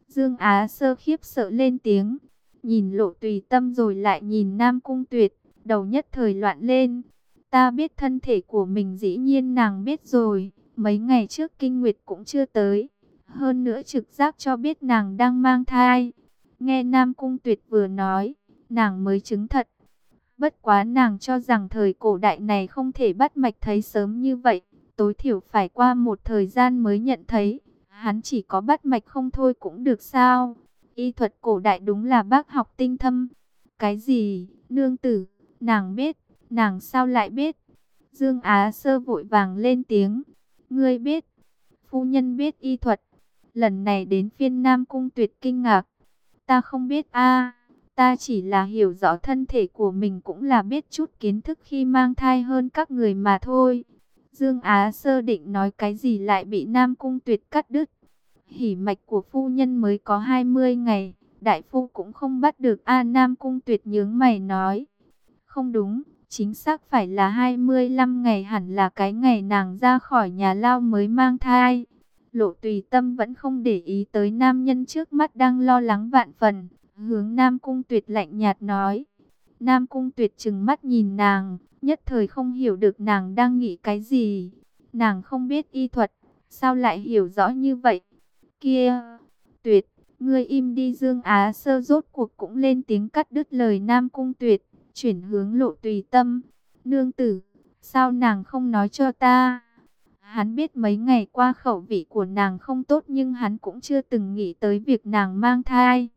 Dương Á Sơ khiếp sợ lên tiếng, nhìn Lộ Tùy Tâm rồi lại nhìn Nam Cung Tuyệt, đầu nhất thời loạn lên. Ta biết thân thể của mình, dĩ nhiên nàng biết rồi, mấy ngày trước kinh nguyệt cũng chưa tới. Hơn nữa trực giác cho biết nàng đang mang thai. Nghe Nam Cung Tuyệt vừa nói, nàng mới chứng thật. Bất quá nàng cho rằng thời cổ đại này không thể bắt mạch thấy sớm như vậy, tối thiểu phải qua một thời gian mới nhận thấy. Hắn chỉ có bắt mạch không thôi cũng được sao? Y thuật cổ đại đúng là bác học tinh thâm. Cái gì? Nương tử, nàng biết, nàng sao lại biết? Dương Á Sơ vội vàng lên tiếng. Ngươi biết? Phu nhân biết y thuật. Lần này đến phiên Nam Cung Tuyệt kinh ngạc. Ta không biết a, ta chỉ là hiểu rõ thân thể của mình, cũng là biết chút kiến thức khi mang thai hơn các người mà thôi. Dương Á Sơ định nói cái gì lại bị Nam Cung Tuyệt cắt đứt. Hỉ mạch của phu nhân mới có hai mươi ngày, đại phu cũng không bắt được a. Nam Cung Tuyệt nhướng mày nói. Không đúng, chính xác phải là hai mươi lăm ngày, hẳn là cái ngày nàng ra khỏi nhà lao mới mang thai. Lộ Tùy Tâm vẫn không để ý tới nam nhân trước mắt đang lo lắng vạn phần, hướng Nam Cung Tuyệt lạnh nhạt nói. Nam Cung Tuyệt trừng mắt nhìn nàng, nhất thời không hiểu được nàng đang nghĩ cái gì. Nàng không biết y thuật, sao lại hiểu rõ như vậy? Kia, Tuyệt, ngươi im đi. Dương Á Sơ rốt cuộc cũng lên tiếng cắt đứt lời Nam Cung Tuyệt, chuyển hướng Lộ Tùy Tâm. Nương tử, sao nàng không nói cho ta? Hắn biết mấy ngày qua khẩu vị của nàng không tốt, nhưng hắn cũng chưa từng nghĩ tới việc nàng mang thai.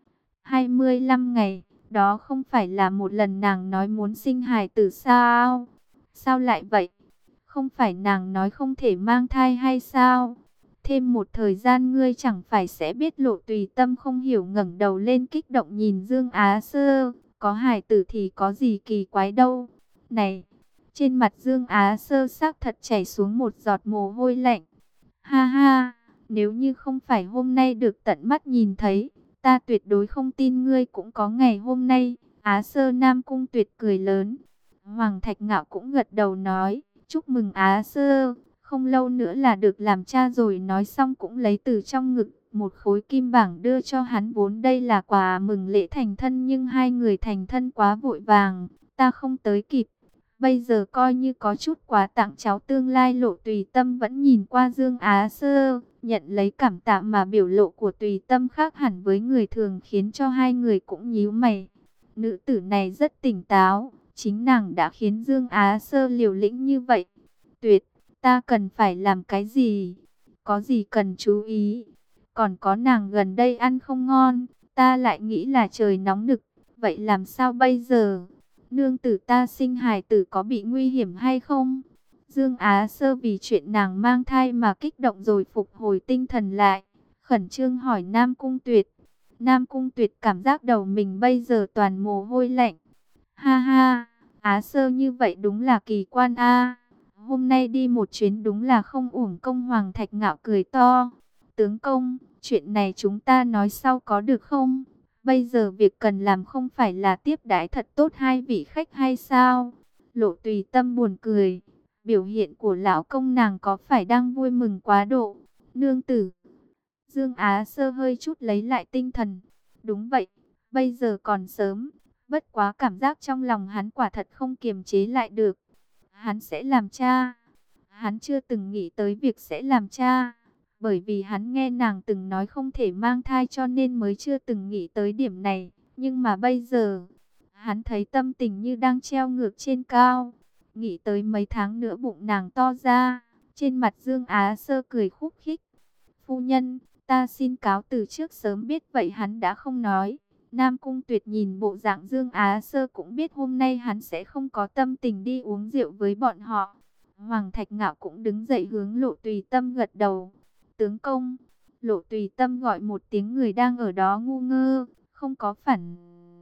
hai mươi lăm ngày, đó không phải là một lần nàng nói muốn sinh hài tử sao? Sao lại vậy? Không phải nàng nói không thể mang thai hay sao? Thêm một thời gian ngươi chẳng phải sẽ biết. Lộ Tùy Tâm không hiểu ngẩng đầu lên kích động nhìn Dương Á Sơ. Có hài tử thì có gì kỳ quái đâu. Này! Trên mặt Dương Á Sơ xác thật chảy xuống một giọt mồ hôi lạnh. Ha ha! Nếu như không phải hôm nay được tận mắt nhìn thấy, ta tuyệt đối không tin ngươi cũng có ngày hôm nay. Á Sơ. Nam Cung Tuyệt cười lớn. Hoàng Thạch Ngạo cũng gật đầu nói. Chúc mừng Á Sơ, không lâu nữa là được làm cha rồi. Nói xong cũng lấy từ trong ngực một khối kim bảng đưa cho hắn. Vốn đây là quà mừng lễ thành thân, nhưng hai người thành thân quá vội vàng, ta không tới kịp. Bây giờ coi như có chút quà tặng cháu tương lai. Lộ Tùy Tâm vẫn nhìn qua Dương Á Sơ, nhận lấy cảm tạ, mà biểu lộ của Tùy Tâm khác hẳn với người thường, khiến cho hai người cũng nhíu mày. Nữ tử này rất tỉnh táo, chính nàng đã khiến Dương Á Sơ liều lĩnh như vậy. Tuyệt, ta cần phải làm cái gì? Có gì cần chú ý? Còn có nàng gần đây ăn không ngon, ta lại nghĩ là trời nóng nực, vậy làm sao bây giờ? Nương tử, ta sinh hài tử có bị nguy hiểm hay không? Dương Á Sơ vì chuyện nàng mang thai mà kích động rồi phục hồi tinh thần lại, khẩn trương hỏi Nam Cung Tuyệt. Nam Cung Tuyệt cảm giác đầu mình bây giờ toàn mồ hôi lạnh. Ha ha, Á Sơ như vậy đúng là kỳ quan a. Hôm nay đi một chuyến đúng là không uổng công. Hoàng Thạch Ngạo cười to. Tướng công, chuyện này chúng ta nói sau có được không? Bây giờ việc cần làm không phải là tiếp đãi thật tốt hai vị khách hay sao? Lộ Tùy Tâm buồn cười. Biểu hiện của lão công nàng có phải đang vui mừng quá độ? Nương tử. Dương Á Sơ hơi chút lấy lại tinh thần. Đúng vậy, bây giờ còn sớm. Bất quá cảm giác trong lòng hắn quả thật không kiềm chế lại được. Hắn sẽ làm cha. Hắn chưa từng nghĩ tới việc sẽ làm cha. Bởi vì hắn nghe nàng từng nói không thể mang thai, cho nên mới chưa từng nghĩ tới điểm này. Nhưng mà bây giờ, hắn thấy tâm tình như đang treo ngược trên cao. Nghĩ tới mấy tháng nữa bụng nàng to ra. Trên mặt Dương Á Sơ cười khúc khích. Phu nhân, ta xin cáo từ trước, sớm biết vậy hắn đã không nói. Nam Cung Tuyệt nhìn bộ dạng Dương Á Sơ cũng biết hôm nay hắn sẽ không có tâm tình đi uống rượu với bọn họ. Hoàng Thạch Ngạo cũng đứng dậy hướng Lộ Tùy Tâm gật đầu. Tướng công. Lộ Tùy Tâm gọi một tiếng, người đang ở đó ngu ngơ, không có phản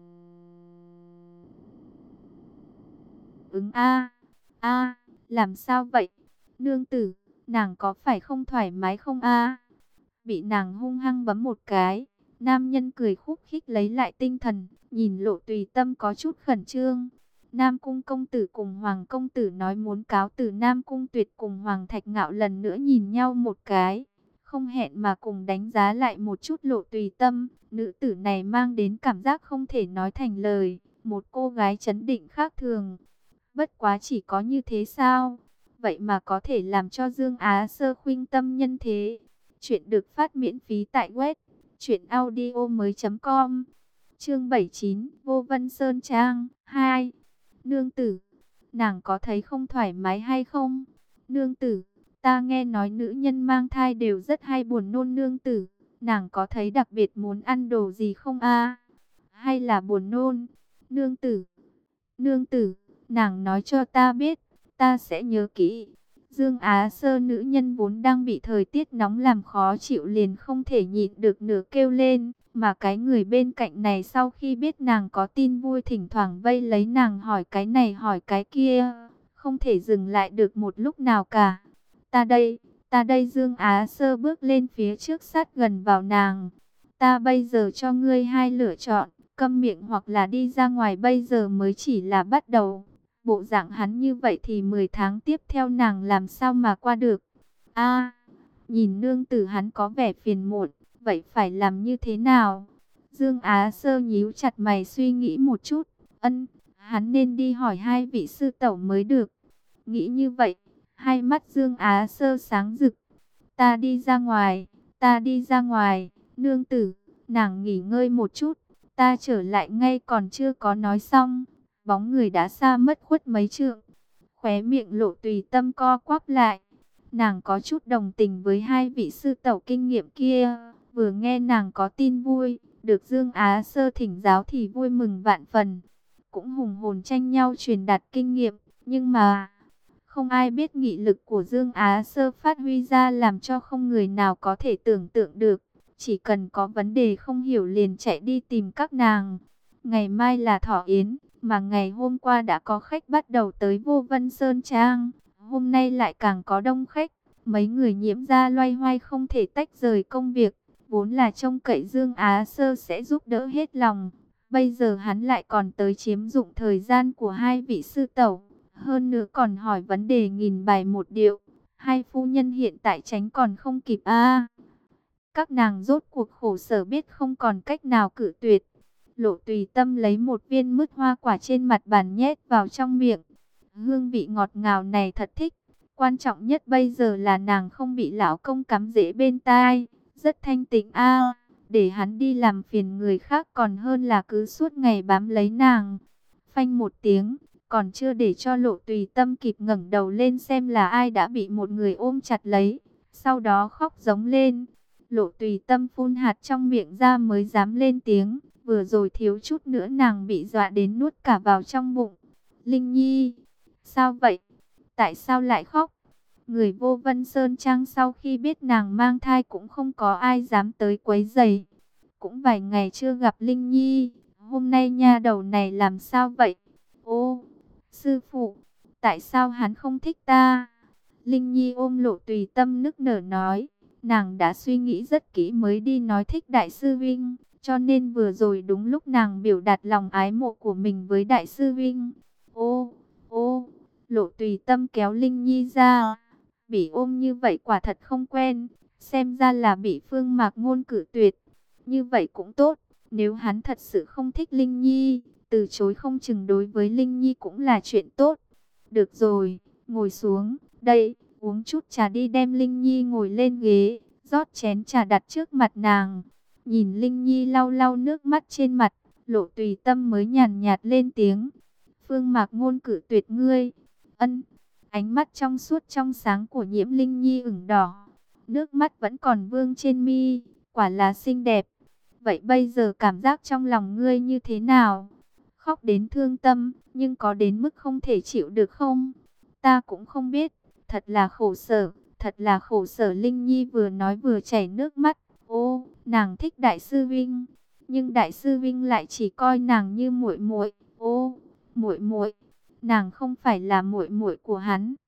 ứng. A, a, làm sao vậy? Nương tử, nàng có phải không thoải mái không a? Bị nàng hung hăng bấm một cái. Nam nhân cười khúc khích lấy lại tinh thần, nhìn Lộ Tùy Tâm có chút khẩn trương. Nam Cung công tử cùng Hoàng công tử nói muốn cáo từ. Nam Cung Tuyệt cùng Hoàng Thạch Ngạo lần nữa nhìn nhau một cái, không hẹn mà cùng đánh giá lại một chút Lộ Tùy Tâm. Nữ tử này mang đến cảm giác không thể nói thành lời, một cô gái trấn định khác thường. Bất quá chỉ có như thế sao? Vậy mà có thể làm cho Dương Á Sơ khuynh tâm nhân thế. Chuyện được phát miễn phí tại web truyện audio mới chấm com. Chương bảy mươi chín, Vô Vân Sơn Trang hai. Nương tử, nàng có thấy không thoải mái hay không? Nương tử, ta nghe nói nữ nhân mang thai đều rất hay buồn nôn. Nương tử, nàng có thấy đặc biệt muốn ăn đồ gì không a? Hay là buồn nôn? Nương tử, nương tử, nàng nói cho ta biết, ta sẽ nhớ kỹ. Dương Á Sơ nữ nhân vốn đang bị thời tiết nóng làm khó chịu liền không thể nhịn được nửa kêu lên. Mà cái người bên cạnh này sau khi biết nàng có tin vui thỉnh thoảng vây lấy nàng hỏi cái này hỏi cái kia, không thể dừng lại được một lúc nào cả. Ta đây, ta đây. Dương Á Sơ bước lên phía trước sát gần vào nàng. Ta bây giờ cho ngươi hai lựa chọn, câm miệng hoặc là đi ra ngoài, bây giờ mới chỉ là bắt đầu. Bộ dạng hắn như vậy thì mười tháng tiếp theo nàng làm sao mà qua được. A, nhìn nương tử hắn có vẻ phiền muộn, vậy phải làm như thế nào? Dương Á Sơ nhíu chặt mày suy nghĩ một chút. Ân, hắn nên đi hỏi hai vị sư tẩu mới được. Nghĩ như vậy, hai mắt Dương Á Sơ sáng rực. Ta đi ra ngoài, ta đi ra ngoài. Nương tử, nàng nghỉ ngơi một chút, ta trở lại ngay. Còn chưa có nói xong, bóng người đã xa mất khuất mấy trượng. Khóe miệng Lộ Tùy Tâm co quắp lại. Nàng có chút đồng tình với hai vị sư tẩu kinh nghiệm kia. Vừa nghe nàng có tin vui, được Dương Á Sơ thỉnh giáo thì vui mừng vạn phần. Cũng hùng hồn tranh nhau truyền đạt kinh nghiệm. Nhưng mà, không ai biết nghị lực của Dương Á Sơ phát huy ra làm cho không người nào có thể tưởng tượng được. Chỉ cần có vấn đề không hiểu liền chạy đi tìm các nàng. Ngày mai là thọ yến, mà ngày hôm qua đã có khách bắt đầu tới Vô Vân Sơn Trang. Hôm nay lại càng có đông khách. Mấy người Nhiễm gia loay hoay không thể tách rời công việc. Vốn là trông cậy Dương Á Sơ sẽ giúp đỡ hết lòng. Bây giờ hắn lại còn tới chiếm dụng thời gian của hai vị sư tẩu. Hơn nữa còn hỏi vấn đề nghìn bài một điệu. Hai phu nhân hiện tại tránh còn không kịp a. Các nàng rốt cuộc khổ sở biết không còn cách nào cự tuyệt. Lộ Tùy Tâm lấy một viên mứt hoa quả trên mặt bàn nhét vào trong miệng. Hương vị ngọt ngào này thật thích. Quan trọng nhất bây giờ là nàng không bị lão công cắm rễ bên tai. Rất thanh tịnh a. Để hắn đi làm phiền người khác còn hơn là cứ suốt ngày bám lấy nàng. Phanh một tiếng, còn chưa để cho Lộ Tùy Tâm kịp ngẩng đầu lên xem là ai đã bị một người ôm chặt lấy. Sau đó khóc giống lên. Lộ Tùy Tâm phun hạt trong miệng ra mới dám lên tiếng. Vừa rồi thiếu chút nữa nàng bị dọa đến nuốt cả vào trong bụng. Linh Nhi, sao vậy? Tại sao lại khóc? Người Vô Vân Sơn Trang sau khi biết nàng mang thai cũng không có ai dám tới quấy rầy. Cũng vài ngày chưa gặp Linh Nhi, hôm nay nha đầu này làm sao vậy? Ô, sư phụ, tại sao hắn không thích ta? Linh Nhi ôm Lộ Tùy Tâm nức nở nói, nàng đã suy nghĩ rất kỹ mới đi nói thích đại sư Vinh, cho nên vừa rồi đúng lúc nàng biểu đạt lòng ái mộ của mình với đại sư Vinh. Ô, ô, Lộ Tùy Tâm kéo Linh Nhi ra, bị ôm như vậy quả thật không quen, xem ra là bị Phương Mạc Ngôn cự tuyệt. Như vậy cũng tốt, nếu hắn thật sự không thích Linh Nhi, từ chối không chừng đối với Linh Nhi cũng là chuyện tốt. Được rồi, ngồi xuống, đây, uống chút trà đi. Đem Linh Nhi ngồi lên ghế, rót chén trà đặt trước mặt nàng. Nhìn Linh Nhi lau lau nước mắt trên mặt, Lộ Tùy Tâm mới nhàn nhạt lên tiếng. Phương Mạc Ngôn cử tuyệt ngươi. Ân. Ánh mắt trong suốt trong sáng của Nhiễm Linh Nhi ửng đỏ, nước mắt vẫn còn vương trên mi, quả là xinh đẹp. Vậy bây giờ cảm giác trong lòng ngươi như thế nào? Khóc đến thương tâm, nhưng có đến mức không thể chịu được không? Ta cũng không biết, thật là khổ sở, thật là khổ sở. Linh Nhi vừa nói vừa chảy nước mắt. Ô, nàng thích đại sư Vinh, nhưng đại sư Vinh lại chỉ coi nàng như muội muội. Ô, muội muội, nàng không phải là muội muội của hắn.